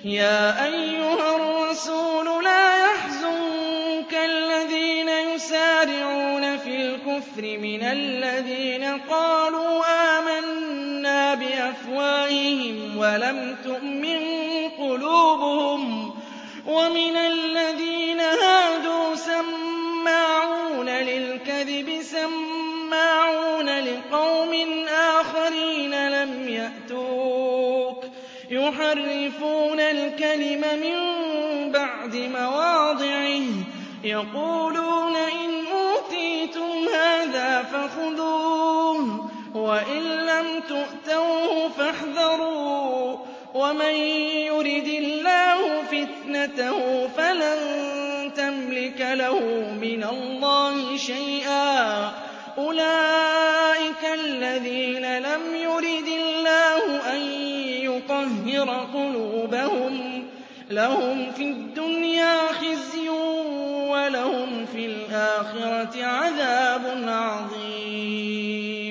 يَا أَيُّهَا الرَّسُولُ لَا يَحْزُنكَ الَّذِينَ يُسَارِعُونَ فِي الْكُفْرِ مِنَ الَّذِينَ قَالُوا آمَنَّا بِأَفْوَاهِهِمْ وَلَمْ تُؤْمِن قُلُوبُهُمْ وَمِنَ الَّذِينَ هَادُوا سَمَّاعُونَ لِلْكَذِبِ سَمَّاعُونَ لِقَوْمٍ آخَرِينَ لَمْ يَأْتُوكَ يُحَرِّفُونَ الْكَلِمَ مِن بَعْدِ مَوَاضِعِهِ يَقُولُونَ إِنْ أُوتِيتُمْ هَٰذَا فَخُذُوهُ وَإِن لَّمْ تُؤْتَوْهُ فَاحْذَرُوا وَمَن يُرِدِ اللَّهُ فِتْنَتَهُ فَلَن تَمْلِكَ لَهُ مِنَ اللَّهِ شَيْئًا أُولَٰئِكَ الَّذِينَ لَمْ يُرِدِ اللَّهُ أَن يُطَهِّرَ قُلُوبَهُمْ لَهُمْ فِي الدُّنْيَا خِزْيٌ وَلَهُمْ فِي الْآخِرَةِ عَذَابٌ عَظِيمٌ